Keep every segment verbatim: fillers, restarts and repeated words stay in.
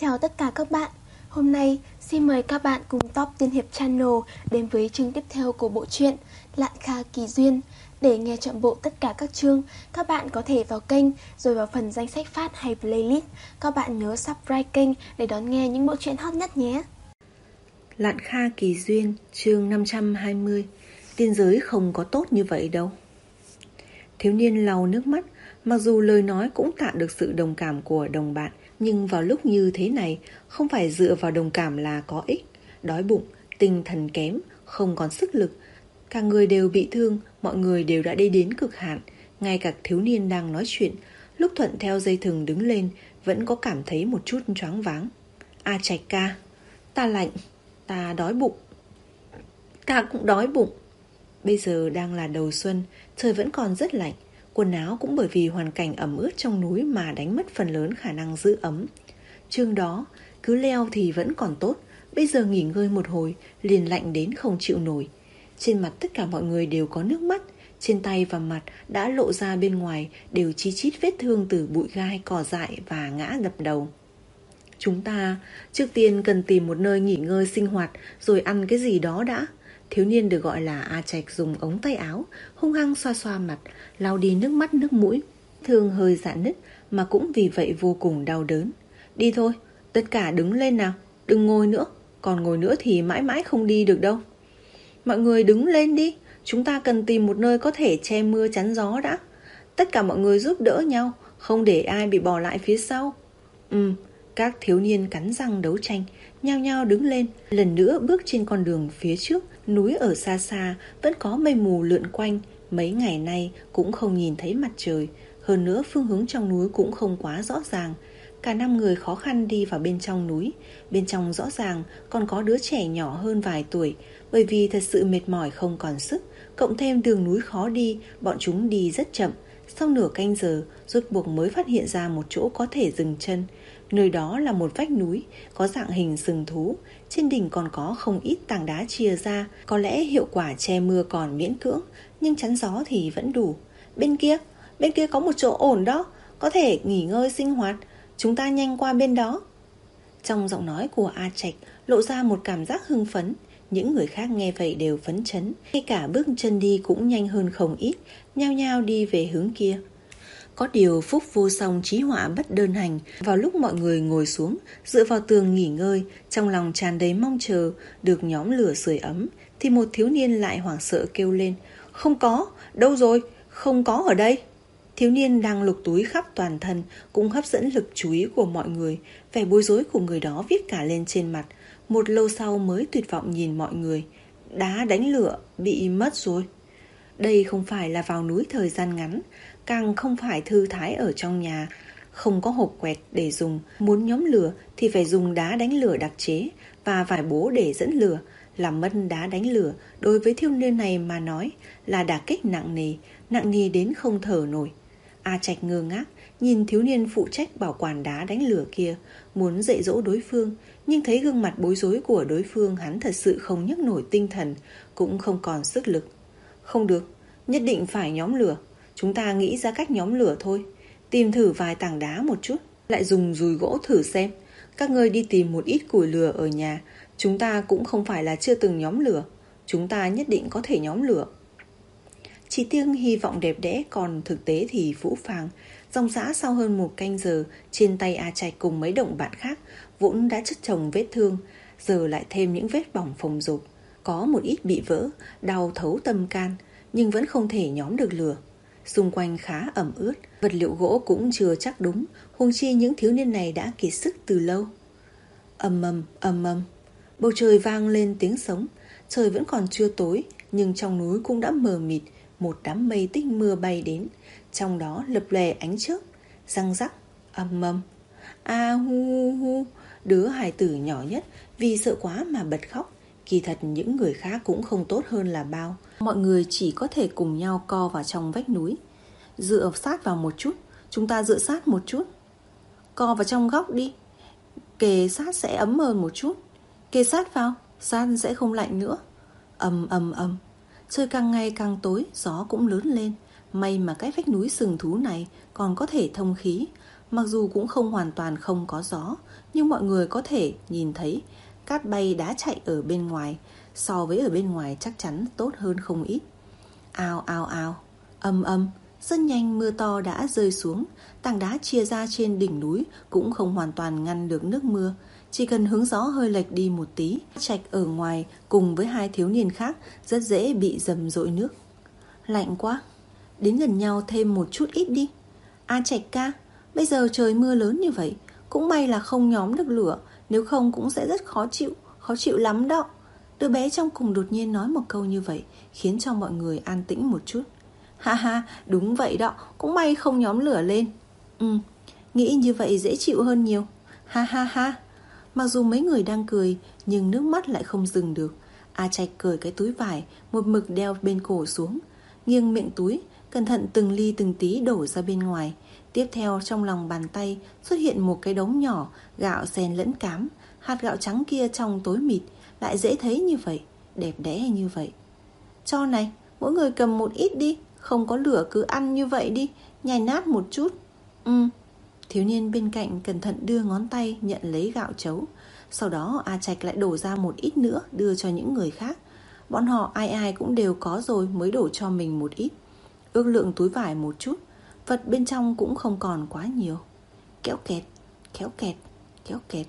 Chào tất cả các bạn. Hôm nay xin mời các bạn cùng Top Tiên Hiệp Channel đến với chương tiếp theo của bộ truyện Lạn Kha Kỳ Duyên. Để nghe trọn bộ tất cả các chương, các bạn có thể vào kênh rồi vào phần danh sách phát hay playlist. Các bạn nhớ subscribe kênh để đón nghe những bộ truyện hot nhất nhé. Lạn Kha Kỳ Duyên, chương năm trăm hai mươi. Tiên giới không có tốt như vậy đâu. Thiếu niên lau nước mắt, mặc dù lời nói cũng tạo được sự đồng cảm của đồng bạn, nhưng vào lúc như thế này, không phải dựa vào đồng cảm là có ích. Đói bụng, tinh thần kém, không còn sức lực, cả người đều bị thương, mọi người đều đã đi đến cực hạn. Ngay cả thiếu niên đang nói chuyện, lúc thuận theo dây thừng đứng lên, vẫn có cảm thấy một chút choáng váng. A Trạch ca, ta lạnh, ta đói bụng. Ta cũng đói bụng. Bây giờ đang là đầu xuân, trời vẫn còn rất lạnh. Quần áo cũng bởi vì hoàn cảnh ẩm ướt trong núi mà đánh mất phần lớn khả năng giữ ấm. Chương đó, cứ leo thì vẫn còn tốt, bây giờ nghỉ ngơi một hồi, liền lạnh đến không chịu nổi. Trên mặt tất cả mọi người đều có nước mắt, trên tay và mặt đã lộ ra bên ngoài đều chi chít vết thương từ bụi gai, cỏ dại và ngã đập đầu. Chúng ta trước tiên cần tìm một nơi nghỉ ngơi sinh hoạt rồi ăn cái gì đó đã. Thiếu niên được gọi là A Trạch dùng ống tay áo hung hăng xoa xoa mặt, lau đi nước mắt nước mũi. Thương hơi rạn nứt mà cũng vì vậy vô cùng đau đớn. Đi thôi, tất cả đứng lên nào, đừng ngồi nữa, còn ngồi nữa thì mãi mãi không đi được đâu. Mọi người đứng lên đi, chúng ta cần tìm một nơi có thể che mưa chắn gió đã. Tất cả mọi người giúp đỡ nhau, không để ai bị bỏ lại phía sau. Ừ, các thiếu niên cắn răng đấu tranh, nhao nhao đứng lên, lần nữa bước trên con đường phía trước. Núi ở xa xa vẫn có mây mù lượn quanh, mấy ngày nay cũng không nhìn thấy mặt trời. Hơn nữa phương hướng trong núi cũng không quá rõ ràng. Cả năm người khó khăn đi vào bên trong núi. Bên trong rõ ràng còn có đứa trẻ nhỏ hơn vài tuổi. Bởi vì thật sự mệt mỏi không còn sức, cộng thêm đường núi khó đi, bọn chúng đi rất chậm. Sau nửa canh giờ, rốt cuộc mới phát hiện ra một chỗ có thể dừng chân. Nơi đó là một vách núi, có dạng hình sừng thú. Trên đỉnh còn có không ít tảng đá chia ra. Có lẽ hiệu quả che mưa còn miễn cưỡng, nhưng chắn gió thì vẫn đủ. Bên kia, bên kia có một chỗ ổn đó, có thể nghỉ ngơi sinh hoạt. Chúng ta nhanh qua bên đó. Trong giọng nói của A Trạch lộ ra một cảm giác hưng phấn. Những người khác nghe vậy đều phấn chấn, ngay cả bước chân đi cũng nhanh hơn không ít, nhao nhao đi về hướng kia. Có điều phúc vô song chí họa bất đơn hành. Vào lúc mọi người ngồi xuống, dựa vào tường nghỉ ngơi, trong lòng tràn đầy mong chờ được nhóm lửa sưởi ấm, thì một thiếu niên lại hoảng sợ kêu lên: Không có, đâu rồi, không có ở đây. Thiếu niên đang lục túi khắp toàn thân cũng hấp dẫn lực chú ý của mọi người. Vẻ bối rối của người đó viết cả lên trên mặt. Một lâu sau mới tuyệt vọng nhìn mọi người. Đá đánh lửa bị mất rồi. Đây không phải là vào núi thời gian ngắn, càng không phải thư thái ở trong nhà, không có hộp quẹt để dùng. Muốn nhóm lửa thì phải dùng đá đánh lửa đặc chế và vải bố để dẫn lửa. Làm mất đá đánh lửa đối với thiếu niên này mà nói là đả kích nặng nề, nặng nề đến không thở nổi. A Trạch ngơ ngác nhìn thiếu niên phụ trách bảo quản đá đánh lửa kia, muốn dạy dỗ đối phương, nhưng thấy gương mặt bối rối của đối phương, hắn thật sự không nhấc nổi tinh thần, cũng không còn sức lực. Không được, nhất định phải nhóm lửa. Chúng ta nghĩ ra cách nhóm lửa thôi. Tìm thử vài tảng đá một chút, lại dùng dùi gỗ thử xem. Các ngươi đi tìm một ít củi lửa ở nhà. Chúng ta cũng không phải là chưa từng nhóm lửa. Chúng ta nhất định có thể nhóm lửa. Chỉ tiếc hy vọng đẹp đẽ, còn thực tế thì phũ phàng. Dòng dã sau hơn một canh giờ, trên tay A Trạch cùng mấy đồng bạn khác vốn đã chất chồng vết thương, giờ lại thêm những vết bỏng phồng rộp. Có một ít bị vỡ, đau thấu tâm can, nhưng vẫn không thể nhóm được lửa. Xung quanh khá ẩm ướt, vật liệu gỗ cũng chưa chắc đúng, huống chi những thiếu niên này đã kiệt sức từ lâu. Ầm ầm ầm ầm, bầu trời vang lên tiếng sấm. Trời vẫn còn chưa tối, nhưng trong núi cũng đã mờ mịt. Một đám mây tích mưa bay đến, trong đó lập lòe ánh chớp, răng rắc, ầm ầm. A hu hu hu, đứa hài tử nhỏ nhất vì sợ quá mà bật khóc. Kỳ thật những người khác cũng không tốt hơn là bao. Mọi người chỉ có thể cùng nhau co vào trong vách núi. Dựa sát vào một chút, chúng ta dựa sát một chút. Co vào trong góc đi, kề sát sẽ ấm hơn một chút. Kề sát vào, sát sẽ không lạnh nữa. Ầm ầm ầm. Trời càng ngày càng tối, gió cũng lớn lên. May mà cái vách núi sừng thú này còn có thể thông khí. Mặc dù cũng không hoàn toàn không có gió, nhưng mọi người có thể nhìn thấy cát bay đá chạy ở bên ngoài. So với ở bên ngoài chắc chắn tốt hơn không ít. Ào ào ào, âm âm. Rất nhanh mưa to đã rơi xuống. Tảng đá chia ra trên đỉnh núi cũng không hoàn toàn ngăn được nước mưa. Chỉ cần hướng gió hơi lệch đi một tí, Trạch ở ngoài cùng với hai thiếu niên khác rất dễ bị dầm dội nước. Lạnh quá, đến gần nhau thêm một chút ít đi. A Trạch ca, bây giờ trời mưa lớn như vậy, cũng may là không nhóm được lửa, nếu không cũng sẽ rất khó chịu, khó chịu lắm đó. Đứa bé trong cùng đột nhiên nói một câu như vậy, khiến cho mọi người an tĩnh một chút. Ha ha, đúng vậy đó, cũng may không nhóm lửa lên. Ừ, nghĩ như vậy dễ chịu hơn nhiều. Ha ha ha. Mặc dù mấy người đang cười, nhưng nước mắt lại không dừng được. A Trạch cởi cái túi vải một mực đeo bên cổ xuống, nghiêng miệng túi, cẩn thận từng ly từng tí đổ ra bên ngoài. Tiếp theo trong lòng bàn tay xuất hiện một cái đống nhỏ gạo xen lẫn cám. Hạt gạo trắng kia trong tối mịt lại dễ thấy như vậy, đẹp đẽ như vậy. Cho này, mỗi người cầm một ít đi, không có lửa cứ ăn như vậy đi, nhai nát một chút. Ừ. Thiếu niên bên cạnh cẩn thận đưa ngón tay nhận lấy gạo chấu. Sau đó A Trạch lại đổ ra một ít nữa đưa cho những người khác. Bọn họ ai ai cũng đều có rồi mới đổ cho mình một ít. Ước lượng túi vải một chút, vật bên trong cũng không còn quá nhiều. Kéo kẹt, kéo kẹt, kéo kẹt.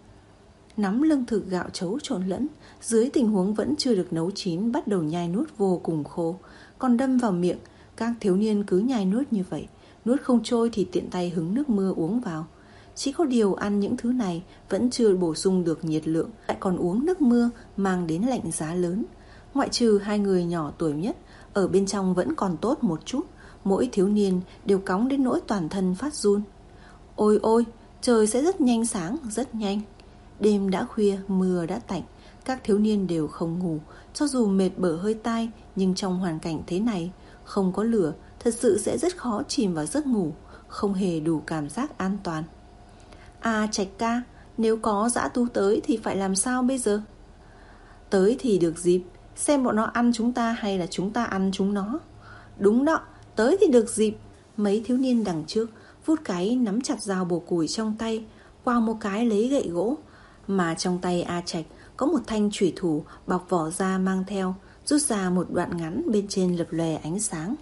Nắm lương thực gạo chấu trộn lẫn, dưới tình huống vẫn chưa được nấu chín, bắt đầu nhai nuốt vô cùng khô. Còn đâm vào miệng, các thiếu niên cứ nhai nuốt như vậy. Nuốt không trôi thì tiện tay hứng nước mưa uống vào. Chỉ có điều ăn những thứ này vẫn chưa bổ sung được nhiệt lượng, lại còn uống nước mưa mang đến lạnh giá lớn. Ngoại trừ hai người nhỏ tuổi nhất, ở bên trong vẫn còn tốt một chút. Mỗi thiếu niên đều cóng đến nỗi toàn thân phát run. Ôi ôi, trời sẽ rất nhanh sáng, rất nhanh. Đêm đã khuya, mưa đã tạnh. Các thiếu niên đều không ngủ. Cho dù mệt bở hơi tai, nhưng trong hoàn cảnh thế này, không có lửa, thật sự sẽ rất khó chìm vào giấc ngủ, không hề đủ cảm giác an toàn. À Trạch ca, nếu có dã thú tới thì phải làm sao bây giờ? Tới thì được dịp, xem bọn nó ăn chúng ta hay là chúng ta ăn chúng nó. Đúng đó, tới thì được dịp. Mấy thiếu niên đằng trước vút cái nắm chặt dao bổ củi trong tay, quao một cái lấy gậy gỗ. Mà trong tay A Trạch có một thanh chủy thủ bọc vỏ da mang theo, rút ra một đoạn ngắn bên trên lập lòe ánh sáng.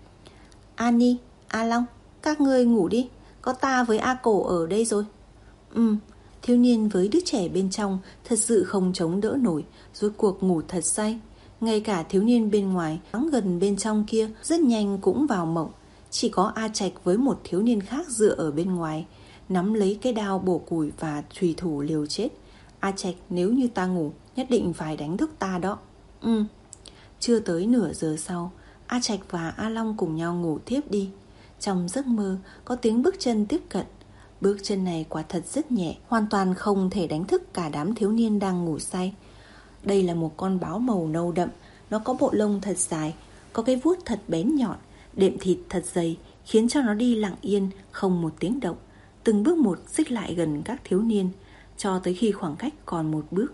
Ani, A Long, các ngươi ngủ đi, có ta với A Cổ ở đây rồi. Ừ, thiếu niên với đứa trẻ bên trong thật sự không chống đỡ nổi, rốt cuộc ngủ thật say. Ngay cả thiếu niên bên ngoài, vắng gần bên trong kia, rất nhanh cũng vào mộng. Chỉ có A Trạch với một thiếu niên khác dựa ở bên ngoài, nắm lấy cái đao bổ củi và chùy thủ liều chết. A Trạch, nếu như ta ngủ, nhất định phải đánh thức ta đó. Ừ. Chưa tới nửa giờ sau, A Trạch và A Long cùng nhau ngủ tiếp đi. Trong giấc mơ có tiếng bước chân tiếp cận. Bước chân này quả thật rất nhẹ, hoàn toàn không thể đánh thức cả đám thiếu niên đang ngủ say. Đây là một con báo màu nâu đậm. Nó có bộ lông thật dài, có cái vuốt thật bén nhọn, đệm thịt thật dày, khiến cho nó đi lặng yên, không một tiếng động. Từng bước một xích lại gần các thiếu niên, cho tới khi khoảng cách còn một bước.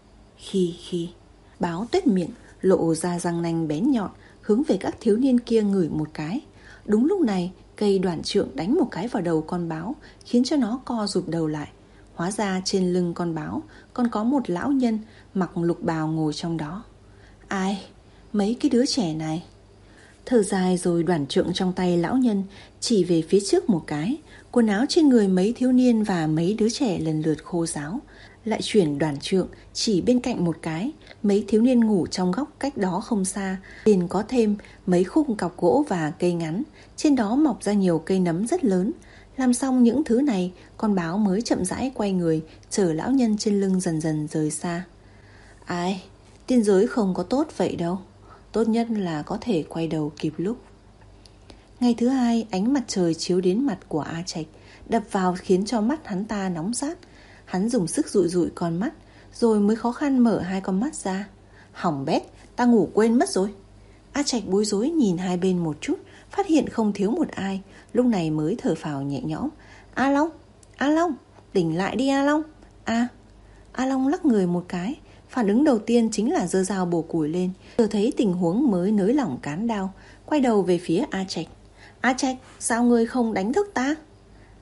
Khi khi báo tuét miệng, lộ ra răng nanh bén nhọn, hướng về các thiếu niên kia ngửi một cái. Đúng lúc này, cây đoản trượng đánh một cái vào đầu con báo, khiến cho nó co rụt đầu lại. Hóa ra trên lưng con báo còn có một lão nhân mặc lục bào ngồi trong đó. Ai? Mấy cái đứa trẻ này. Thở dài rồi đoản trượng trong tay lão nhân chỉ về phía trước một cái. Quần áo trên người mấy thiếu niên và mấy đứa trẻ lần lượt khô ráo. Lại chuyển đoản trượng chỉ bên cạnh một cái. Mấy thiếu niên ngủ trong góc cách đó không xa, liền có thêm mấy khúc cọc gỗ và cây ngắn. Trên đó mọc ra nhiều cây nấm rất lớn. Làm xong những thứ này, con báo mới chậm rãi quay người, chở lão nhân trên lưng dần dần rời xa. Ai, tiên giới không có tốt vậy đâu. Tốt nhất là có thể quay đầu kịp lúc. Ngày thứ hai, ánh mặt trời chiếu đến mặt của A Trạch, đập vào khiến cho mắt hắn ta nóng rát. Hắn dùng sức dụi dụi con mắt, rồi mới khó khăn mở hai con mắt ra. Hỏng bét, ta ngủ quên mất rồi. A Trạch bối rối nhìn hai bên một chút, phát hiện không thiếu một ai, lúc này mới thở phào nhẹ nhõm. A Long, A Long, tỉnh lại đi A Long. A, A Long lắc người một cái, phản ứng đầu tiên chính là giơ dao bổ củi lên. Vừa thấy tình huống mới nới lỏng cán đao, quay đầu về phía A Trạch. A Trạch, sao ngươi không đánh thức ta?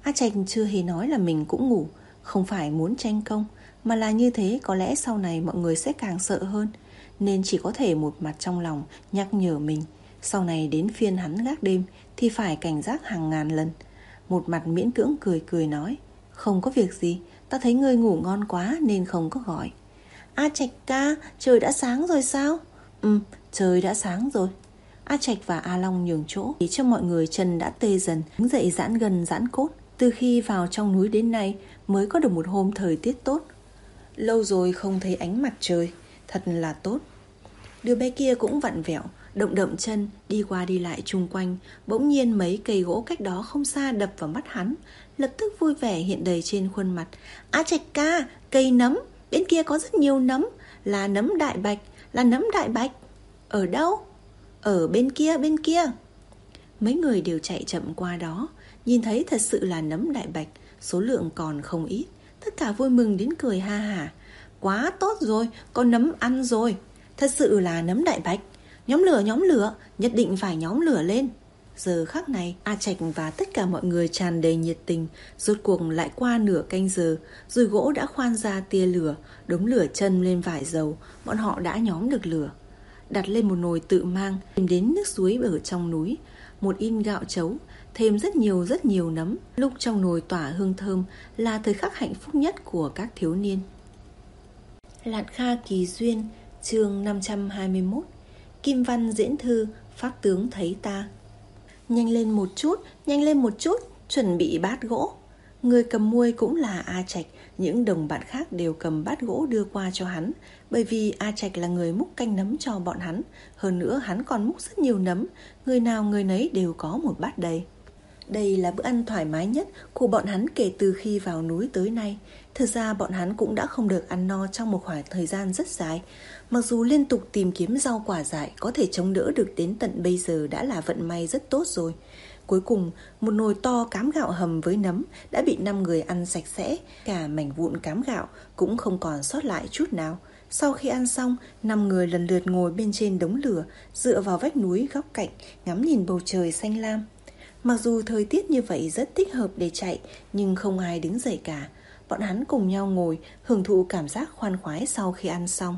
A Trạch chưa hề nói là mình cũng ngủ, không phải muốn tranh công, mà là như thế có lẽ sau này mọi người sẽ càng sợ hơn, nên chỉ có thể một mặt trong lòng nhắc nhở mình, sau này đến phiên hắn gác đêm thì phải cảnh giác hàng ngàn lần. Một mặt miễn cưỡng cười cười nói, không có việc gì, ta thấy ngươi ngủ ngon quá nên không có gọi. A Trạch ca, trời đã sáng rồi sao? Ừ, trời đã sáng rồi. A Trạch và A Long nhường chỗ để cho mọi người chân đã tê dần, đứng dậy giãn gân giãn cốt. Từ khi vào trong núi đến nay mới có được một hôm thời tiết tốt. Lâu rồi không thấy ánh mặt trời, thật là tốt. Đứa bé kia cũng vặn vẹo, động đậm chân, đi qua đi lại chung quanh. Bỗng nhiên mấy cây gỗ cách đó không xa đập vào mắt hắn, lập tức vui vẻ hiện đầy trên khuôn mặt. A Trạch ca, cây nấm, bên kia có rất nhiều nấm, là nấm đại bạch, là nấm đại bạch. Ở đâu? Ở bên kia, bên kia. Mấy người đều chạy chậm qua đó, nhìn thấy thật sự là nấm đại bạch, số lượng còn không ít. Tất cả vui mừng đến cười ha hả. Quá tốt rồi, có nấm ăn rồi. Thật sự là nấm đại bạch. Nhóm lửa, nhóm lửa, nhất định phải nhóm lửa lên. Giờ khắc này, A Trạch và tất cả mọi người tràn đầy nhiệt tình. Rốt cuộc lại qua nửa canh giờ, rồi gỗ đã khoan ra tia lửa, đống lửa chân lên vải dầu, bọn họ đã nhóm được lửa. Đặt lên một nồi tự mang, tìm đến nước suối ở trong núi, một in gạo trấu, thêm rất nhiều rất nhiều nấm. Lúc trong nồi tỏa hương thơm là thời khắc hạnh phúc nhất của các thiếu niên. Lạn Kha Kỳ Duyên, chương năm trăm hai mươi mốt. Kim văn diễn thư, pháp tướng thấy ta. Nhanh lên một chút, nhanh lên một chút, chuẩn bị bát gỗ. Người cầm muôi cũng là A Trạch, những đồng bạn khác đều cầm bát gỗ đưa qua cho hắn, bởi vì A Trạch là người múc canh nấm cho bọn hắn. Hơn nữa hắn còn múc rất nhiều nấm, người nào người nấy đều có một bát đầy. Đây là bữa ăn thoải mái nhất của bọn hắn kể từ khi vào núi tới nay. Thực ra bọn hắn cũng đã không được ăn no trong một khoảng thời gian rất dài. Mặc dù liên tục tìm kiếm rau quả dại có thể chống đỡ được đến tận bây giờ đã là vận may rất tốt rồi. Cuối cùng, một nồi to cám gạo hầm với nấm đã bị năm người ăn sạch sẽ. Cả mảnh vụn cám gạo cũng không còn sót lại chút nào. Sau khi ăn xong, năm người lần lượt ngồi bên trên đống lửa, dựa vào vách núi góc cạnh, ngắm nhìn bầu trời xanh lam. Mặc dù thời tiết như vậy rất thích hợp để chạy, nhưng không ai đứng dậy cả. Bọn hắn cùng nhau ngồi, hưởng thụ cảm giác khoan khoái sau khi ăn xong.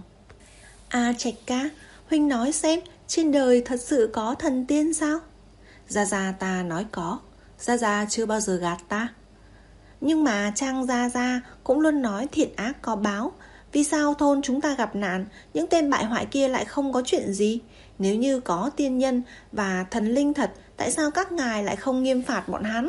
A Trạch ca, huynh nói xem, trên đời thật sự có thần tiên sao? Gia Gia ta nói có, Gia Gia chưa bao giờ gạt ta. Nhưng mà Trang Gia Gia cũng luôn nói thiện ác có báo. Vì sao thôn chúng ta gặp nạn, những tên bại hoại kia lại không có chuyện gì? Nếu như có tiên nhân và thần linh thật, tại sao các ngài lại không nghiêm phạt bọn hắn?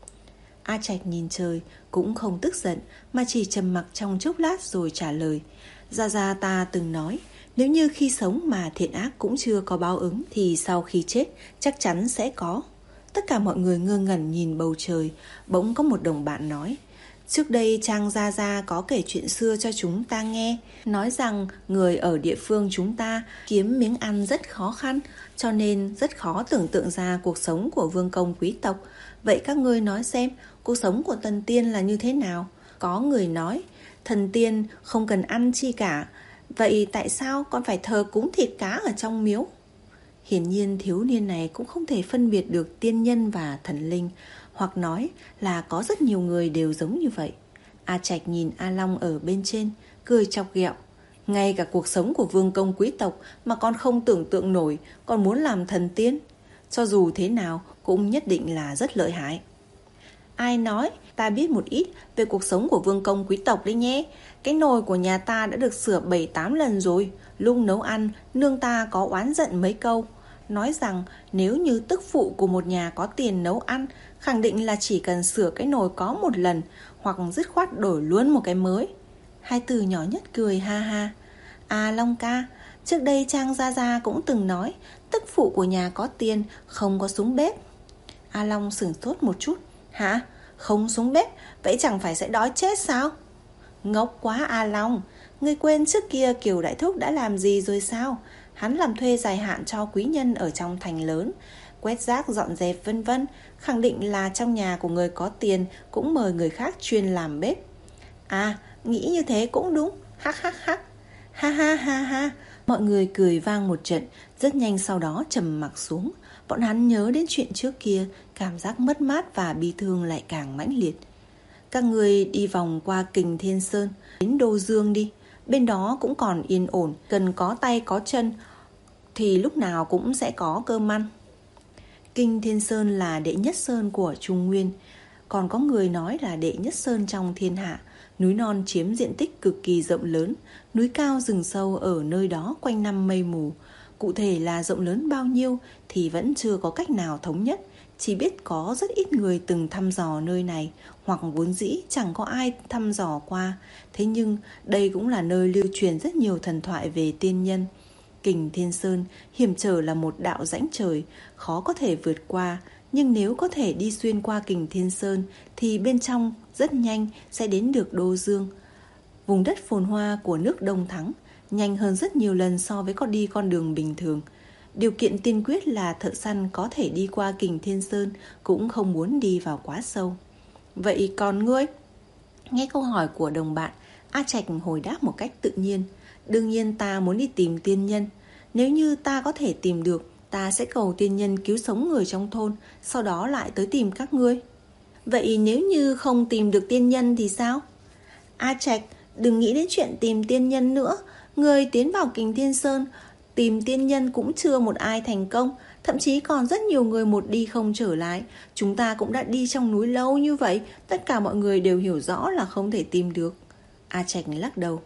A Trạch nhìn trời, cũng không tức giận, mà chỉ trầm mặc trong chốc lát rồi trả lời. Gia Gia ta từng nói, nếu như khi sống mà thiện ác cũng chưa có báo ứng, thì sau khi chết chắc chắn sẽ có. Tất cả mọi người ngơ ngẩn nhìn bầu trời. Bỗng có một đồng bạn nói, trước đây Trang Gia Gia có kể chuyện xưa cho chúng ta nghe, nói rằng người ở địa phương chúng ta kiếm miếng ăn rất khó khăn, cho nên rất khó tưởng tượng ra cuộc sống của vương công quý tộc. Vậy các ngươi nói xem, cuộc sống của thần tiên là như thế nào? Có người nói, thần tiên không cần ăn chi cả, vậy tại sao còn phải thờ cúng thịt cá ở trong miếu? Hiển nhiên thiếu niên này cũng không thể phân biệt được tiên nhân và thần linh, hoặc nói là có rất nhiều người đều giống như vậy. A Trạch nhìn A Long ở bên trên, cười chọc ghẹo. Ngay cả cuộc sống của vương công quý tộc mà con không tưởng tượng nổi, còn muốn làm thần tiên. Cho dù thế nào cũng nhất định là rất lợi hại. Ai nói, ta biết một ít về cuộc sống của vương công quý tộc đấy nhé. Cái nồi của nhà ta đã được sửa bảy tám lần rồi. Lúc nấu ăn, nương ta có oán giận mấy câu, nói rằng nếu như tức phụ của một nhà có tiền nấu ăn, khẳng định là chỉ cần sửa cái nồi có một lần, hoặc dứt khoát đổi luôn một cái mới. Hai từ nhỏ nhất cười ha ha. À Long ca, trước đây Trang Gia Gia cũng từng nói, tức phụ của nhà có tiền, không có súng bếp. A Long sửng sốt một chút. Hả? Không súng bếp, vậy chẳng phải sẽ đói chết sao? Ngốc quá A Long, ngươi quên trước kia Kiều Đại Thúc đã làm gì rồi sao? Hắn làm thuê dài hạn cho quý nhân ở trong thành lớn, quét rác dọn dẹp vân vân. Khẳng định là trong nhà của người có tiền cũng mời người khác chuyên làm bếp. À, nghĩ như thế cũng đúng. Hắc hắc hắc. Ha ha ha ha. Mọi người cười vang một trận, rất nhanh sau đó trầm mặc xuống. bọn hắn nhớ đến chuyện trước kia, cảm giác mất mát và bi thương lại càng mãnh liệt. Các người đi vòng qua Kình Thiên Sơn, đến Đô Dương đi. Bên đó cũng còn yên ổn, cần có tay có chân thì lúc nào cũng sẽ có cơm ăn. Kình Thiên Sơn là đệ nhất sơn của Trung Nguyên, còn có người nói là đệ nhất sơn trong thiên hạ. Núi non chiếm diện tích cực kỳ rộng lớn, núi cao rừng sâu ở nơi đó quanh năm mây mù. Cụ thể là rộng lớn bao nhiêu thì vẫn chưa có cách nào thống nhất, chỉ biết có rất ít người từng thăm dò nơi này, hoặc vốn dĩ chẳng có ai thăm dò qua. Thế nhưng đây cũng là nơi lưu truyền rất nhiều thần thoại về tiên nhân. Kình Thiên Sơn hiểm trở là một đạo rãnh trời, khó có thể vượt qua. Nhưng nếu có thể đi xuyên qua Kình Thiên Sơn thì bên trong rất nhanh sẽ đến được Đô Dương, vùng đất phồn hoa của nước Đông Thắng, nhanh hơn rất nhiều lần so với con đi con đường bình thường. Điều kiện tiên quyết là thợ săn có thể đi qua Kình Thiên Sơn, cũng không muốn đi vào quá sâu. Vậy còn ngươi? Nghe câu hỏi của đồng bạn, A Trạch hồi đáp một cách tự nhiên. Đương nhiên ta muốn đi tìm tiên nhân. Nếu như ta có thể tìm được, ta sẽ cầu tiên nhân cứu sống người trong thôn, sau đó lại tới tìm các ngươi. Vậy nếu như không tìm được tiên nhân thì sao? A Trạch, đừng nghĩ đến chuyện tìm tiên nhân nữa. Người tiến vào Kình Thiên Sơn, tìm tiên nhân cũng chưa một ai thành công, thậm chí còn rất nhiều người một đi không trở lại. Chúng ta cũng đã đi trong núi lâu như vậy, tất cả mọi người đều hiểu rõ là không thể tìm được. A Trạch lắc đầu.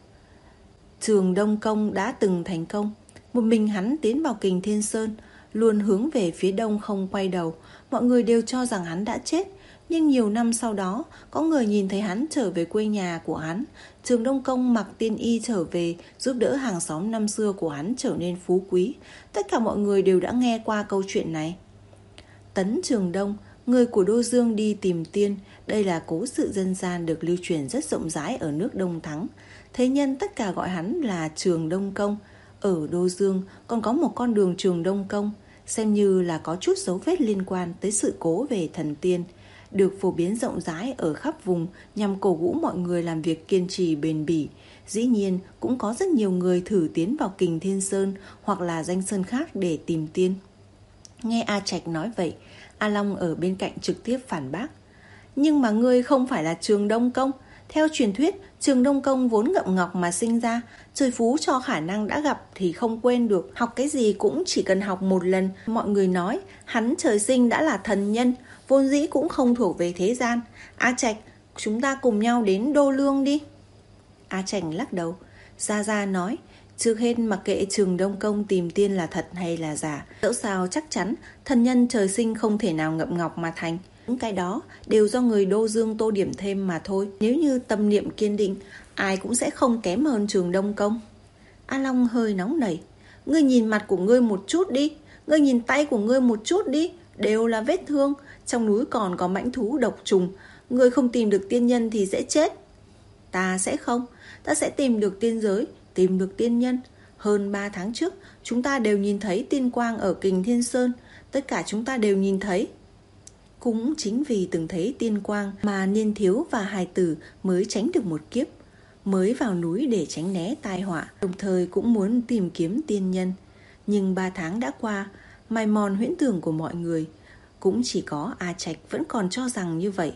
Trường Đông Công đã từng thành công. Một mình hắn tiến vào Kình Thiên Sơn, luôn hướng về phía đông không quay đầu. Mọi người đều cho rằng hắn đã chết. Nhưng nhiều năm sau đó, có người nhìn thấy hắn trở về quê nhà của hắn. Trường Đông Công mặc tiên y trở về, giúp đỡ hàng xóm năm xưa của hắn trở nên phú quý. Tất cả mọi người đều đã nghe qua câu chuyện này. Tấn Trường Đông, người của Đô Dương đi tìm tiên. Đây là cố sự dân gian được lưu truyền rất rộng rãi ở nước Đông Thắng. Thế nhân tất cả gọi hắn là Trường Đông Công. Ở Đô Dương còn có một con đường Trường Đông Công, xem như là có chút dấu vết liên quan tới sự cố về thần tiên, được phổ biến rộng rãi ở khắp vùng nhằm cổ vũ mọi người làm việc kiên trì bền bỉ. Dĩ nhiên cũng có rất nhiều người thử tiến vào Kình Thiên Sơn hoặc là danh sơn khác để tìm tiên. Nghe A Trạch nói vậy, A Long ở bên cạnh trực tiếp phản bác. Nhưng mà ngươi không phải là Trường Đông Công. Theo truyền thuyết, Trường Đông Công vốn ngậm ngọc mà sinh ra, trời phú cho khả năng đã gặp thì không quên được, học cái gì cũng chỉ cần học một lần. Mọi người nói hắn trời sinh đã là thần nhân, vốn dĩ cũng không thuộc về thế gian. A Trạch, chúng ta cùng nhau đến Đô Lương đi. A Trạch lắc đầu. Gia Gia nói, trước hết mặc kệ Trường Đông Công tìm tiên là thật hay là giả, dẫu sao chắc chắn thần nhân trời sinh không thể nào ngậm ngọc mà thành. Những cái đó đều do người Đô Dương tô điểm thêm mà thôi. Nếu như tâm niệm kiên định, ai cũng sẽ không kém hơn Trường Đông Công. A Long hơi nóng nảy. Ngươi nhìn mặt của ngươi một chút đi, ngươi nhìn tay của ngươi một chút đi, đều là vết thương. Trong núi còn có mãnh thú độc trùng, ngươi không tìm được tiên nhân thì sẽ chết. Ta sẽ không, ta sẽ tìm được tiên giới, tìm được tiên nhân. Hơn ba tháng trước, chúng ta đều nhìn thấy tiên quang ở Kình Thiên Sơn. Tất cả chúng ta đều nhìn thấy. Cũng chính vì từng thấy tiên quang mà niên thiếu và hài tử mới tránh được một kiếp, mới vào núi để tránh né tai họa, đồng thời cũng muốn tìm kiếm tiên nhân. Nhưng ba tháng đã qua, mài mòn huyễn tưởng của mọi người, cũng chỉ có A Trạch vẫn còn cho rằng như vậy.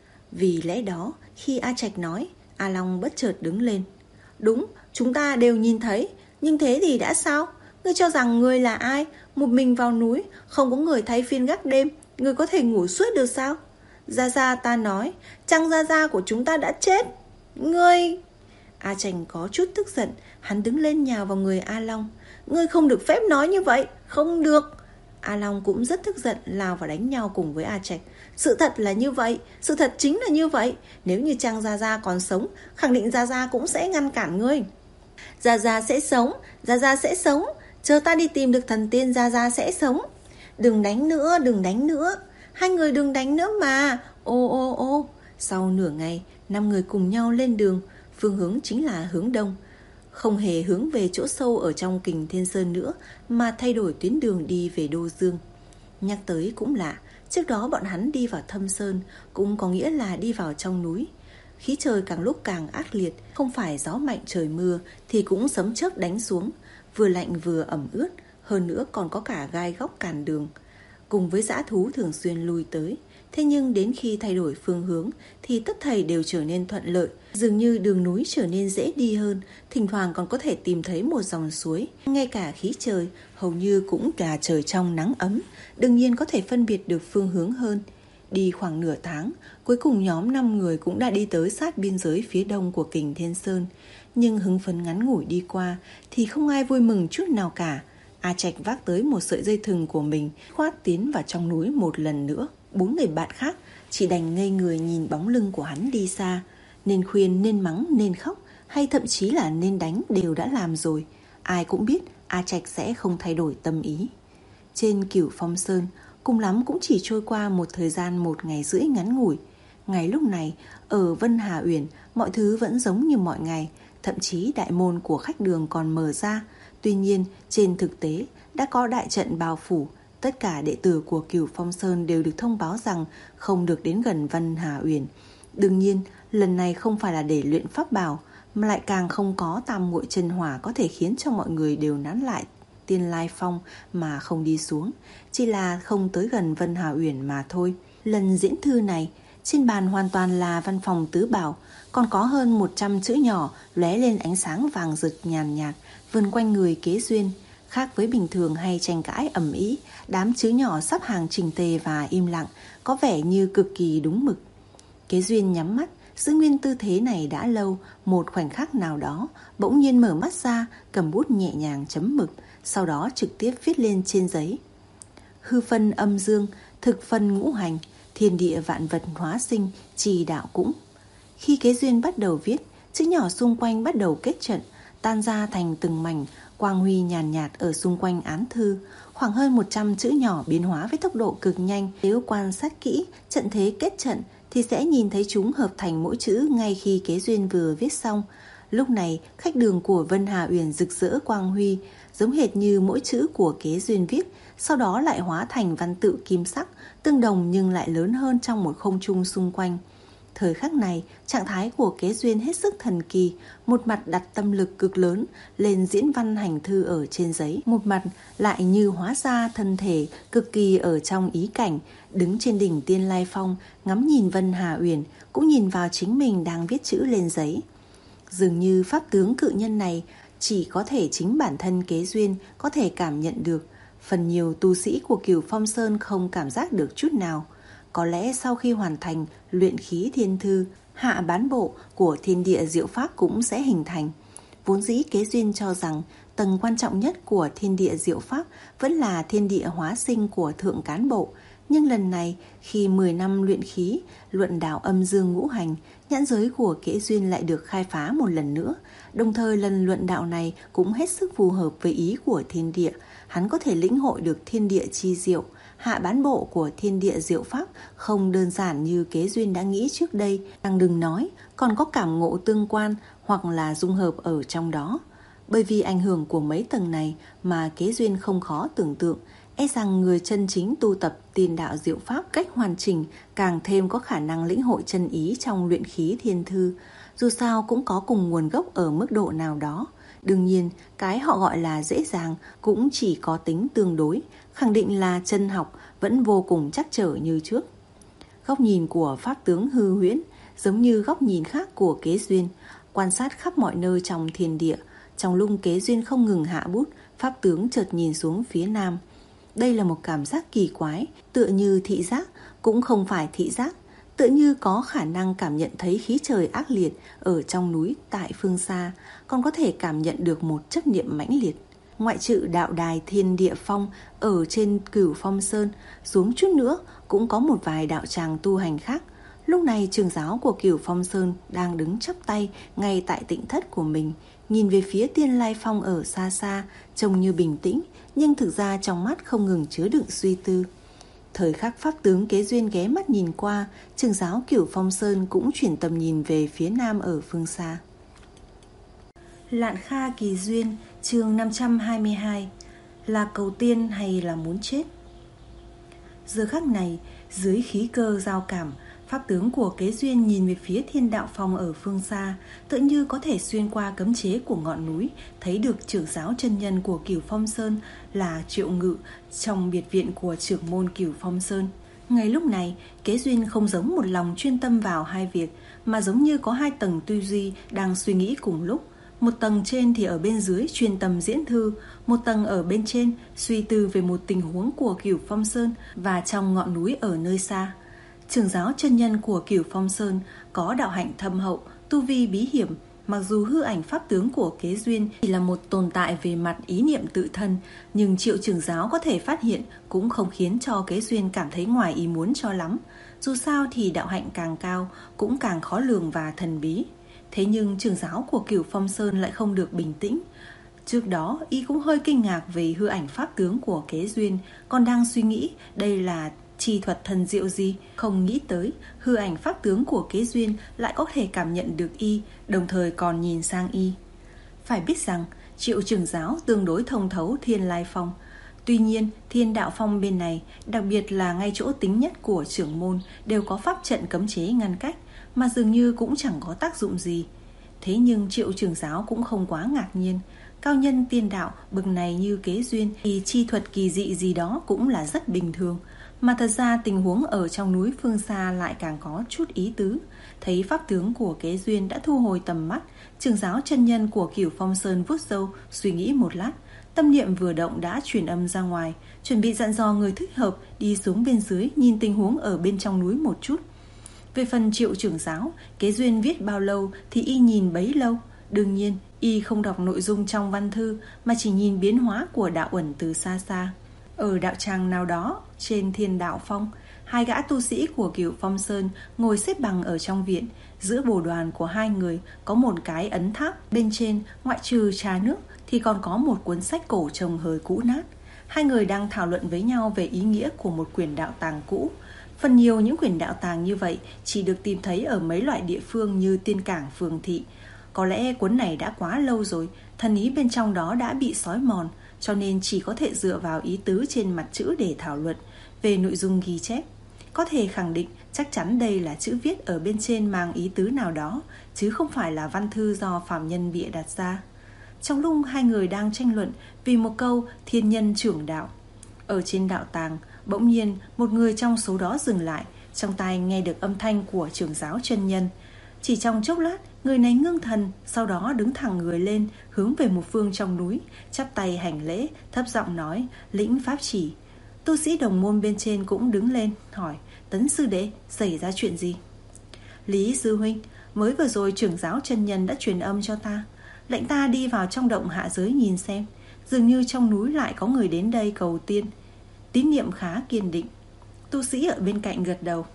Vì lẽ đó, khi A Trạch nói, A Long bất chợt đứng lên. Đúng, chúng ta đều nhìn thấy, nhưng thế thì đã sao? Ngươi cho rằng ngươi là ai? Một mình vào núi, không có người thay phiên gác đêm, ngươi có thể ngủ suốt được sao? Gia Gia ta nói, Trăng Gia Gia của chúng ta đã chết. Ngươi... A Trành có chút tức giận, hắn đứng lên nhào vào người A Long. Ngươi không được phép nói như vậy, không được. A Long cũng rất tức giận, lao vào đánh nhau cùng với A Trạch. Sự thật là như vậy, sự thật chính là như vậy. Nếu như Trăng Gia Gia còn sống, khẳng định Gia Gia cũng sẽ ngăn cản ngươi. Gia Gia sẽ sống, Gia Gia sẽ sống. Chờ ta đi tìm được thần tiên, Gia Gia sẽ sống. Đừng đánh nữa, đừng đánh nữa. Hai người đừng đánh nữa mà. Ô ô ô. Sau nửa ngày, năm người cùng nhau lên đường. Phương hướng chính là hướng đông, không hề hướng về chỗ sâu ở trong Kình Thiên Sơn nữa, mà thay đổi tuyến đường đi về Đô Dương. Nhắc tới cũng lạ, trước đó bọn hắn đi vào Thâm Sơn, cũng có nghĩa là đi vào trong núi. Khí trời càng lúc càng ác liệt, không phải gió mạnh trời mưa thì cũng sấm chớp đánh xuống, vừa lạnh vừa ẩm ướt, hơn nữa còn có cả gai góc cản đường. cùng với dã thú thường xuyên lui tới. Thế nhưng đến khi thay đổi phương hướng thì tất thảy đều trở nên thuận lợi, dường như đường núi trở nên dễ đi hơn, thỉnh thoảng còn có thể tìm thấy một dòng suối. Ngay cả khí trời hầu như cũng là trời trong nắng ấm, đương nhiên có thể phân biệt được phương hướng hơn. Đi khoảng nửa tháng, cuối cùng nhóm năm người cũng đã đi tới sát biên giới phía đông của Kình Thiên Sơn. Nhưng hứng phấn ngắn ngủi đi qua thì không ai vui mừng chút nào cả. A Trạch vác tới một sợi dây thừng của mình, khoát tiến vào trong núi một lần nữa. Bốn người bạn khác chỉ đành ngây người nhìn bóng lưng của hắn đi xa. Nên khuyên, nên mắng, nên khóc, hay thậm chí là nên đánh đều đã làm rồi. Ai cũng biết A Trạch sẽ không thay đổi tâm ý. Trên Cửu Phong Sơn, cùng lắm cũng chỉ trôi qua một thời gian một ngày rưỡi ngắn ngủi. Ngày lúc này, ở Vân Hà Uyển, mọi thứ vẫn giống như mọi ngày, thậm chí đại môn của khách đường còn mở ra. Tuy nhiên, trên thực tế, đã có đại trận bao phủ. Tất cả đệ tử của Cửu Phong Sơn đều được thông báo rằng không được đến gần Vân Hà Uyển. Đương nhiên, lần này không phải là để luyện pháp bảo, mà lại càng không có tam muội chân hỏa có thể khiến cho mọi người đều nán lại Tiên Lai Phong mà không đi xuống, chỉ là không tới gần Vân Hà Uyển mà thôi. Lần diễn thư này, trên bàn hoàn toàn là văn phòng tứ bảo, còn có hơn một trăm chữ nhỏ lóe lên ánh sáng vàng rực nhàn nhạt, vần quanh người Kế Duyên. Khác với bình thường hay tranh cãi ầm ĩ, đám chữ nhỏ sắp hàng chỉnh tề và im lặng, có vẻ như cực kỳ đúng mực. Kế Duyên nhắm mắt, giữ nguyên tư thế này đã lâu. Một khoảnh khắc nào đó, bỗng nhiên mở mắt ra, cầm bút nhẹ nhàng chấm mực, sau đó trực tiếp viết lên trên giấy. Hư phân âm dương, thực phân ngũ hành, thiên địa vạn vật hóa sinh, trì đạo cũng. Khi Kế Duyên bắt đầu viết, chữ nhỏ xung quanh bắt đầu kết trận, tan ra thành từng mảnh, quang huy nhàn nhạt ở xung quanh án thư. Khoảng hơn một trăm chữ nhỏ biến hóa với tốc độ cực nhanh. Nếu quan sát kỹ trận thế kết trận thì sẽ nhìn thấy chúng hợp thành mỗi chữ ngay khi Kế Duyên vừa viết xong. Lúc này, khách đường của Vân Hà Uyển rực rỡ quang huy, giống hệt như mỗi chữ của Kế Duyên viết, sau đó lại hóa thành văn tự kim sắc, tương đồng nhưng lại lớn hơn trong một không trung xung quanh. Thời khắc này, trạng thái của Kế Duyên hết sức thần kỳ, một mặt đặt tâm lực cực lớn lên diễn văn hành thư ở trên giấy, một mặt lại như hóa ra thân thể cực kỳ ở trong ý cảnh, đứng trên đỉnh Tiên Lai Phong, ngắm nhìn Vân Hà Uyển, cũng nhìn vào chính mình đang viết chữ lên giấy. Dường như pháp tướng cự nhân này chỉ có thể chính bản thân Kế Duyên có thể cảm nhận được, phần nhiều tu sĩ của Cửu Phong Sơn không cảm giác được chút nào. Có lẽ sau khi hoàn thành luyện khí thiên thư, hạ bán bộ của thiên địa diệu pháp cũng sẽ hình thành. Vốn dĩ Kế Duyên cho rằng tầng quan trọng nhất của thiên địa diệu pháp vẫn là thiên địa hóa sinh của thượng cán bộ. Nhưng lần này, khi mười năm luyện khí, luận đạo âm dương ngũ hành, nhãn giới của Kế Duyên lại được khai phá một lần nữa. Đồng thời lần luận đạo này cũng hết sức phù hợp với ý của thiên địa. Hắn có thể lĩnh hội được thiên địa chi diệu. Hạ bán bộ của thiên địa diệu pháp không đơn giản như Kế Duyên đã nghĩ trước đây, càng đừng nói còn có cảm ngộ tương quan hoặc là dung hợp ở trong đó. Bởi vì ảnh hưởng của mấy tầng này mà Kế Duyên không khó tưởng tượng, e rằng người chân chính tu tập tiên đạo diệu pháp cách hoàn chỉnh càng thêm có khả năng lĩnh hội chân ý trong luyện khí thiên thư. Dù sao cũng có cùng nguồn gốc ở mức độ nào đó. Đương nhiên, cái họ gọi là dễ dàng cũng chỉ có tính tương đối, khẳng định là chân học vẫn vô cùng trắc trở như trước. Góc nhìn của pháp tướng hư huyễn giống như góc nhìn khác của Kế Duyên, quan sát khắp mọi nơi trong thiên địa. Trong lúc Kế Duyên không ngừng hạ bút, pháp tướng chợt nhìn xuống phía nam. Đây là một cảm giác kỳ quái, tựa như thị giác, cũng không phải thị giác, tựa như có khả năng cảm nhận thấy khí trời ác liệt ở trong núi tại phương xa, còn có thể cảm nhận được một chấp niệm mãnh liệt. Ngoại trừ đạo đài thiên địa phong ở trên Cửu Phong Sơn, xuống chút nữa cũng có một vài đạo tràng tu hành khác. Lúc này trưởng giáo của Cửu Phong Sơn đang đứng chắp tay ngay tại tịnh thất của mình, nhìn về phía Tiên Lai Phong ở xa xa, trông như bình tĩnh, nhưng thực ra trong mắt không ngừng chứa đựng suy tư. Thời khắc pháp tướng Kế Duyên ghé mắt nhìn qua, trưởng giáo Cửu Phong Sơn cũng chuyển tầm nhìn về phía nam ở phương xa. Lạn Kha Kỳ Duyên, chương năm trăm hai mươi hai, là cầu tiên hay là muốn chết? Giờ khắc này, dưới khí cơ giao cảm, Pháp tướng của Kế Duyên nhìn về phía Thiên Đạo Phong ở phương xa, tựa như có thể xuyên qua cấm chế của ngọn núi, thấy được trưởng giáo chân nhân của Cửu Phong Sơn là Triệu Ngự trong biệt viện của trưởng môn Cửu Phong Sơn. Ngay lúc này, Kế Duyên không giống một lòng chuyên tâm vào hai việc, mà giống như có hai tầng tư duy đang suy nghĩ cùng lúc. Một tầng trên thì ở bên dưới chuyên tâm diễn thư, một tầng ở bên trên suy tư về một tình huống của Cửu Phong Sơn và trong ngọn núi ở nơi xa. Trưởng giáo chân nhân của Cửu Phong Sơn có đạo hạnh thâm hậu, tu vi bí hiểm. Mặc dù hư ảnh pháp tướng của Kế Duyên chỉ là một tồn tại về mặt ý niệm tự thân, nhưng Triệu trưởng giáo có thể phát hiện cũng không khiến cho Kế Duyên cảm thấy ngoài ý muốn cho lắm. Dù sao thì đạo hạnh càng cao cũng càng khó lường và thần bí. Thế nhưng trưởng giáo của Cửu Phong Sơn lại không được bình tĩnh. Trước đó y cũng hơi kinh ngạc về hư ảnh pháp tướng của Kế Duyên, còn đang suy nghĩ đây là chi thuật thần diệu gì, không nghĩ tới hư ảnh pháp tướng của Kế Duyên lại có thể cảm nhận được y, đồng thời còn nhìn sang y. Phải biết rằng Triệu trưởng giáo tương đối thông thấu Thiên Lai Phong. Tuy nhiên Thiên Đạo Phong bên này, đặc biệt là ngay chỗ tính nhất của trưởng môn, đều có pháp trận cấm chế ngăn cách, mà dường như cũng chẳng có tác dụng gì. Thế nhưng Triệu trưởng giáo cũng không quá ngạc nhiên. Cao nhân tiên đạo bậc này như Kế Duyên thì chi thuật kỳ dị gì đó cũng là rất bình thường. Mà thật ra tình huống ở trong núi phương xa lại càng có chút ý tứ. Thấy pháp tướng của Kế Duyên đã thu hồi tầm mắt, trưởng giáo chân nhân của Cửu Phong Sơn vuốt râu suy nghĩ một lát. Tâm niệm vừa động đã truyền âm ra ngoài, chuẩn bị dặn dò người thích hợp đi xuống bên dưới nhìn tình huống ở bên trong núi một chút. Về phần Triệu trưởng giáo, Kế Duyên viết bao lâu thì y nhìn bấy lâu. Đương nhiên y không đọc nội dung trong văn thư, mà chỉ nhìn biến hóa của đạo uẩn từ xa xa. Ở đạo tràng nào đó trên Thiên Đạo Phong, hai gã tu sĩ của Cửu Phong Sơn ngồi xếp bằng ở trong viện. Giữa bồ đoàn của hai người có một cái ấn tháp, bên trên ngoại trừ trà nước thì còn có một cuốn sách cổ trông hơi cũ nát. Hai người đang thảo luận với nhau về ý nghĩa của một quyển đạo tàng cũ. Phần nhiều những quyển đạo tàng như vậy chỉ được tìm thấy ở mấy loại địa phương như Tiên Cảng, Phường Thị. Có lẽ cuốn này đã quá lâu rồi, thần ý bên trong đó đã bị xói mòn, cho nên chỉ có thể dựa vào ý tứ trên mặt chữ để thảo luận. Về nội dung ghi chép, có thể khẳng định chắc chắn đây là chữ viết ở bên trên mang ý tứ nào đó, chứ không phải là văn thư do phàm nhân bịa đặt ra. Trong lúc hai người đang tranh luận vì một câu thiên nhân trưởng đạo, ở trên đạo tàng, bỗng nhiên một người trong số đó dừng lại, trong tai nghe được âm thanh của trưởng giáo chân nhân. Chỉ trong chốc lát, người này ngưng thần, sau đó đứng thẳng người lên, hướng về một phương trong núi, chắp tay hành lễ, thấp giọng nói: "Lĩnh pháp chỉ." Tu sĩ đồng môn bên trên cũng đứng lên, hỏi: "Tấn sư đệ, xảy ra chuyện gì?" "Lý sư huynh, mới vừa rồi trưởng giáo chân nhân đã truyền âm cho ta, lệnh ta đi vào trong động hạ giới nhìn xem. Dường như trong núi lại có người đến đây cầu tiên." Tín niệm khá kiên định. Tu sĩ ở bên cạnh gật đầu: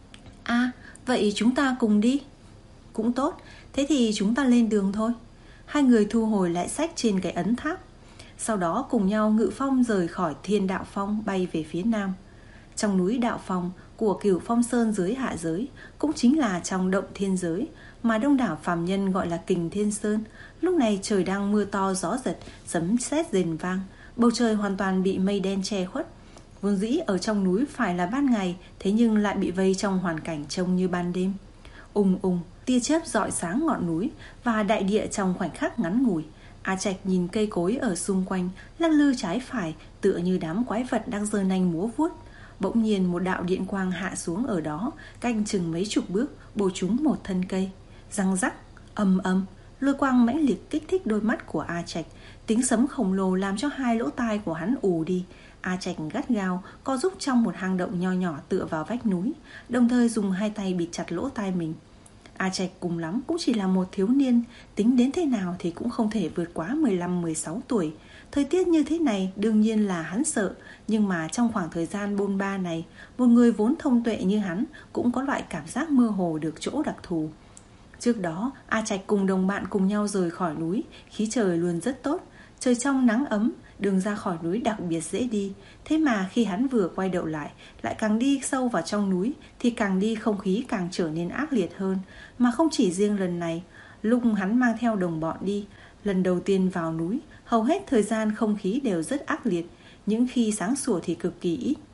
"À, vậy chúng ta cùng đi." "Cũng tốt, thế thì chúng ta lên đường thôi." Hai người thu hồi lại sách trên cái ấn tháp, sau đó cùng nhau ngự phong rời khỏi Thiên Đạo Phong, bay về phía nam. Trong núi Đạo Phong của Cửu Phong Sơn dưới hạ giới, cũng chính là trong động thiên giới mà đông đảo phàm nhân gọi là Kình Thiên Sơn, lúc này trời đang mưa to gió giật, sấm sét rền vang, bầu trời hoàn toàn bị mây đen che khuất. Vốn dĩ ở trong núi phải là ban ngày, thế nhưng lại bị vây trong hoàn cảnh trông như ban đêm. Ùng ùng, tia chớp rọi sáng ngọn núi và đại địa trong khoảnh khắc ngắn ngủi. A Trạch nhìn cây cối ở xung quanh lắc lư trái phải, tựa như đám quái vật đang giơ nanh múa vuốt. Bỗng nhiên một đạo điện quang hạ xuống ở đó, canh chừng mấy chục bước, bổ trúng một thân cây. Răng rắc, ầm ầm, lôi quang mãnh liệt kích thích đôi mắt của A Trạch. Tiếng sấm khổng lồ làm cho hai lỗ tai của hắn ù đi. A Trạch gắt gao co giúp trong một hang động nho nhỏ tựa vào vách núi, đồng thời dùng hai tay bịt chặt lỗ tai mình. A Trạch cùng lắm cũng chỉ là một thiếu niên, tính đến thế nào thì cũng không thể vượt quá mười lăm mười sáu tuổi. Thời tiết như thế này đương nhiên là hắn sợ, nhưng mà trong khoảng thời gian bôn ba này, một người vốn thông tuệ như hắn cũng có loại cảm giác mơ hồ được chỗ đặc thù. Trước đó, A Trạch cùng đồng bạn cùng nhau rời khỏi núi, khí trời luôn rất tốt, trời trong nắng ấm, đường ra khỏi núi đặc biệt dễ đi. Thế mà khi hắn vừa quay đầu lại, lại càng đi sâu vào trong núi thì càng đi không khí càng trở nên ác liệt hơn. Mà không chỉ riêng lần này, lúc hắn mang theo đồng bọn đi, lần đầu tiên vào núi, hầu hết thời gian không khí đều rất ác liệt, những khi sáng sủa thì cực kỳ ít.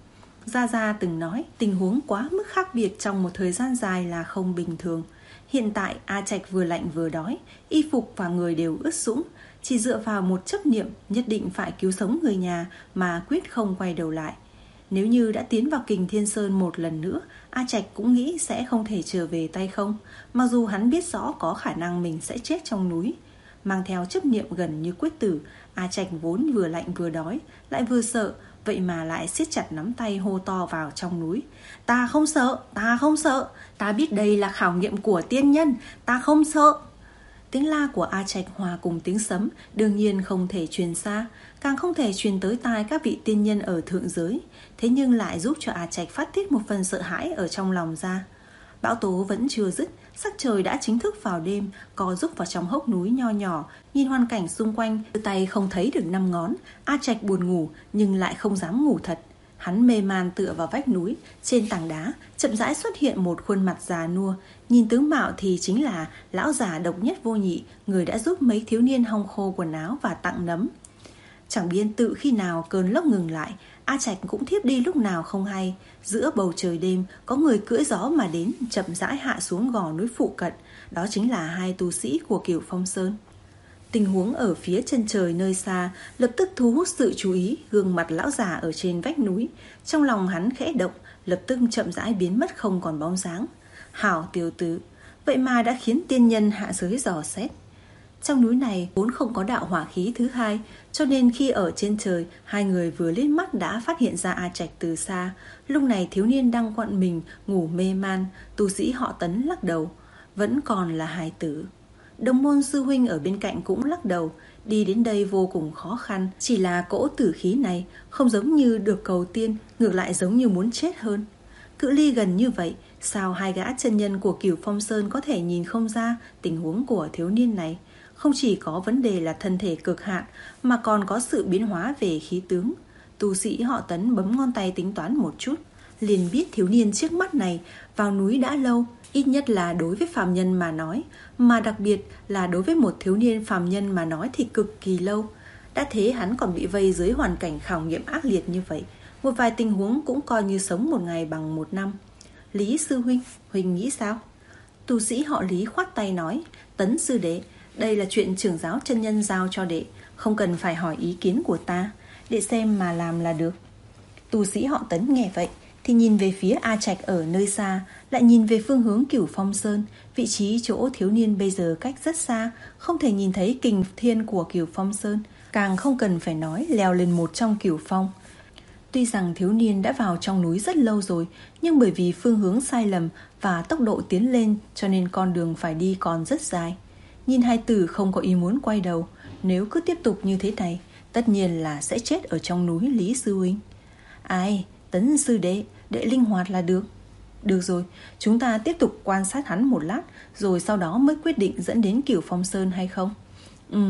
Gia Gia từng nói tình huống quá mức khác biệt trong một thời gian dài là không bình thường. Hiện tại A Trạch vừa lạnh vừa đói, y phục và người đều ướt sũng. Chỉ dựa vào một chấp niệm nhất định phải cứu sống người nhà mà quyết không quay đầu lại. Nếu như đã tiến vào Kình Thiên Sơn một lần nữa, A Trạch cũng nghĩ sẽ không thể trở về tay không. Mặc dù hắn biết rõ có khả năng mình sẽ chết trong núi. Mang theo chấp niệm gần như quyết tử, A Trạch vốn vừa lạnh vừa đói, lại vừa sợ, vậy mà lại siết chặt nắm tay hô to vào trong núi. Ta không sợ, ta không sợ, ta biết đây là khảo nghiệm của tiên nhân, ta không sợ. Tiếng la của A Trạch hòa cùng tiếng sấm đương nhiên không thể truyền xa, càng không thể truyền tới tai các vị tiên nhân ở thượng giới, thế nhưng lại giúp cho A Trạch phát tiết một phần sợ hãi ở trong lòng ra. Bão tố vẫn chưa dứt, sắc trời đã chính thức vào đêm, co rúc vào trong hốc núi nho nhỏ, nhìn hoàn cảnh xung quanh, từ tay không thấy được năm ngón. A Trạch buồn ngủ nhưng lại không dám ngủ thật. Hắn mê man tựa vào vách núi, trên tảng đá chậm rãi xuất hiện một khuôn mặt già nua, nhìn tướng mạo thì chính là lão già độc nhất vô nhị, người đã giúp mấy thiếu niên hong khô quần áo và tặng nấm. Chẳng biết tự khi nào cơn lốc ngừng lại, A Trạch cũng thiếp đi lúc nào không hay. Giữa bầu trời đêm, có người cưỡi gió mà đến, chậm rãi hạ xuống gò núi phụ cận. Đó chính là hai tu sĩ của Cửu Phong Sơn. Tình huống ở phía chân trời nơi xa lập tức thu hút sự chú ý. Gương mặt lão già ở trên vách núi, trong lòng hắn khẽ động, lập tức chậm rãi biến mất không còn bóng dáng. Hảo tiểu tử, vậy mà đã khiến tiên nhân hạ giới dò xét. Trong núi này vốn không có đạo hỏa khí thứ hai, cho nên khi ở trên trời, hai người vừa liếc mắt đã phát hiện ra A Trạch từ xa. Lúc này thiếu niên đang quặn mình ngủ mê man, tu sĩ họ Tấn lắc đầu, vẫn còn là hài tử. Đồng môn sư huynh ở bên cạnh cũng lắc đầu, đi đến đây vô cùng khó khăn, chỉ là cỗ tử khí này không giống như được cầu tiên, ngược lại giống như muốn chết hơn. Cự ly gần như vậy, sao hai gã chân nhân của Cửu Phong Sơn có thể nhìn không ra tình huống của thiếu niên này? Không chỉ có vấn đề là thân thể cực hạn, mà còn có sự biến hóa về khí tướng. Tu sĩ họ Tấn bấm ngón tay tính toán một chút, liền biết thiếu niên trước mắt này vào núi đã lâu, ít nhất là đối với phàm nhân mà nói, mà đặc biệt là đối với một thiếu niên phàm nhân mà nói thì cực kỳ lâu. Đã thế hắn còn bị vây dưới hoàn cảnh khảo nghiệm ác liệt như vậy, một vài tình huống cũng coi như sống một ngày bằng một năm. Lý sư huynh, huynh nghĩ sao? Tu sĩ họ Lý khoát tay nói, Tấn sư đệ, đây là chuyện trưởng giáo chân nhân giao cho đệ, không cần phải hỏi ý kiến của ta, đệ xem mà làm là được. Tu sĩ họ Tấn nghe vậy thì nhìn về phía A Trạch ở nơi xa, lại nhìn về phương hướng Cửu Phong Sơn. Vị trí chỗ thiếu niên bây giờ cách rất xa, không thể nhìn thấy kình thiên của Cửu Phong Sơn, càng không cần phải nói leo lên một trong Cửu Phong. Tuy rằng thiếu niên đã vào trong núi rất lâu rồi, nhưng bởi vì phương hướng sai lầm và tốc độ tiến lên, cho nên con đường phải đi còn rất dài. Nhìn hai tử không có ý muốn quay đầu, nếu cứ tiếp tục như thế này, tất nhiên là sẽ chết ở trong núi. Lý sư huynh. Ai, Tấn sư đệ, đệ linh hoạt là được. Được rồi, chúng ta tiếp tục quan sát hắn một lát, rồi sau đó mới quyết định dẫn đến Cửu Phong Sơn hay không. Ừ.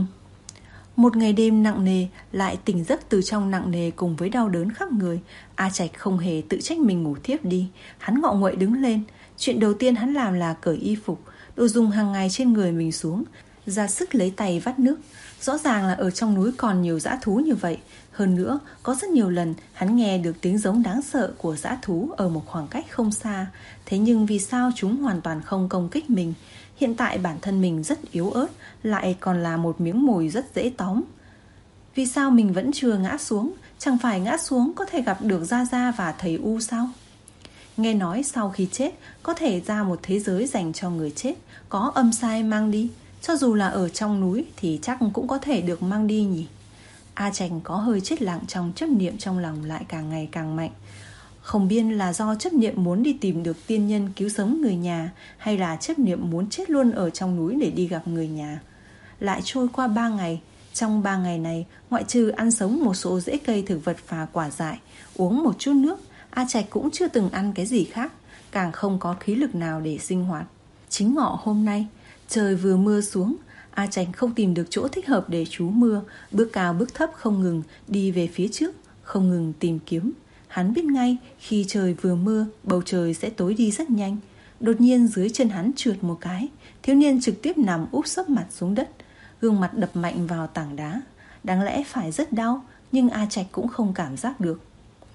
Một ngày đêm nặng nề, lại tỉnh giấc từ trong nặng nề cùng với đau đớn khắp người. A Trạch không hề tự trách mình ngủ thiếp đi. Hắn ngọ nguậy đứng lên. Chuyện đầu tiên hắn làm là cởi y phục, đồ dùng hàng ngày trên người mình xuống, ra sức lấy tay vắt nước. Rõ ràng là ở trong núi còn nhiều dã thú như vậy. Hơn nữa, có rất nhiều lần hắn nghe được tiếng giống đáng sợ của dã thú ở một khoảng cách không xa. Thế nhưng vì sao chúng hoàn toàn không công kích mình? Hiện tại bản thân mình rất yếu ớt, lại còn là một miếng mồi rất dễ tóm. Vì sao mình vẫn chưa ngã xuống? Chẳng phải ngã xuống có thể gặp được Gia Gia và thầy U sao? Nghe nói sau khi chết có thể ra một thế giới dành cho người chết, có âm sai mang đi. Cho dù là ở trong núi thì chắc cũng có thể được mang đi nhỉ. A Trạch có hơi chết lặng trong chấp niệm, trong lòng lại càng ngày càng mạnh. Không biết là do chấp niệm muốn đi tìm được tiên nhân cứu sống người nhà, hay là chấp niệm muốn chết luôn ở trong núi để đi gặp người nhà. Lại trôi qua ba ngày. Trong ba ngày này, ngoại trừ ăn sống một số rễ cây thực vật và quả dại, uống một chút nước, A Trạch cũng chưa từng ăn cái gì khác, càng không có khí lực nào để sinh hoạt. Chính ngọ hôm nay, trời vừa mưa xuống, A Trạch không tìm được chỗ thích hợp để trú mưa, bước cao bước thấp không ngừng đi về phía trước, không ngừng tìm kiếm. Hắn biết ngay khi trời vừa mưa, bầu trời sẽ tối đi rất nhanh. Đột nhiên dưới chân hắn trượt một cái, thiếu niên trực tiếp nằm úp sấp mặt xuống đất, gương mặt đập mạnh vào tảng đá. Đáng lẽ phải rất đau, nhưng A Trạch cũng không cảm giác được.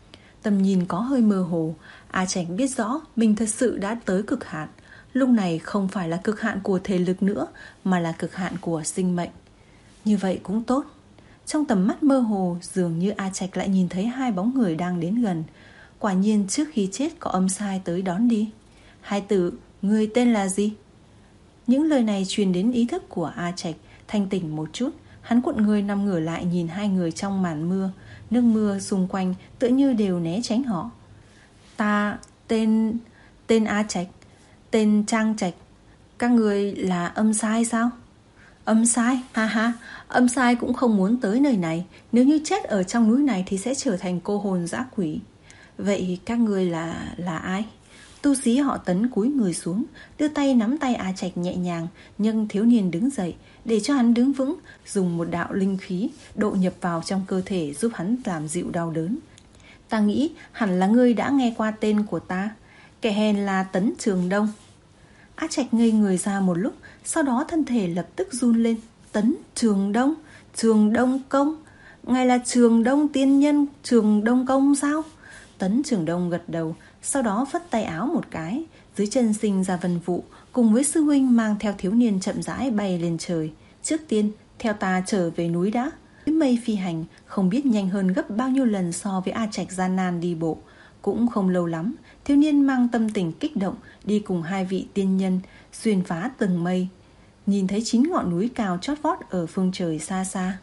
Tầm nhìn có hơi mơ hồ. A Trạch biết rõ mình thật sự đã tới cực hạn. Lúc này không phải là cực hạn của thể lực nữa, mà là cực hạn của sinh mệnh. Như vậy cũng tốt. Trong tầm mắt mơ hồ, dường như A Trạch lại nhìn thấy hai bóng người đang đến gần. Quả nhiên trước khi chết có âm sai tới đón đi. Hai tử, người tên là gì? Những lời này truyền đến ý thức của A Trạch. Thanh tỉnh một chút, hắn cuộn người nằm ngửa lại nhìn hai người trong màn mưa. Nước mưa xung quanh tựa như đều né tránh họ. Ta tên... tên A Trạch, tên Trang Trạch. Các người là âm sai sao? Âm sai? Ha ha, âm sai cũng không muốn tới nơi này. Nếu như chết ở trong núi này thì sẽ trở thành cô hồn dã quỷ. Vậy các người là... là ai? Tu sĩ họ Tấn cúi người xuống, đưa tay nắm tay A Trạch nhẹ nhàng, nhưng thiếu niên đứng dậy, để cho hắn đứng vững, dùng một đạo linh khí độ nhập vào trong cơ thể giúp hắn giảm dịu đau đớn. Ta nghĩ hẳn là ngươi đã nghe qua tên của ta. Kẻ hèn là Tấn Trường Đông. A Trạch ngây người ra một lúc, sau đó thân thể lập tức run lên. Tấn Trường Đông? Trường Đông Công? Ngài là Trường Đông tiên nhân Trường Đông Công sao? Tấn Trường Đông gật đầu, sau đó phất tay áo một cái, dưới chân sinh ra vân vụ, cùng với sư huynh mang theo thiếu niên chậm rãi bay lên trời. Trước tiên, theo ta trở về núi đã. Mây phi hành không biết nhanh hơn gấp bao nhiêu lần so với A Trạch gian nan đi bộ. Cũng không lâu lắm, thiếu niên mang tâm tình kích động đi cùng hai vị tiên nhân xuyên phá tầng mây, nhìn thấy chín ngọn núi cao chót vót ở phương trời xa xa.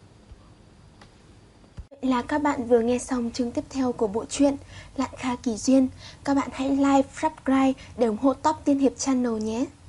Vậy là các bạn vừa nghe xong chương tiếp theo của bộ truyện Lạn Kha Kỳ Duyên. Các bạn hãy like, subscribe để ủng hộ Top Tiên Hiệp Channel nhé.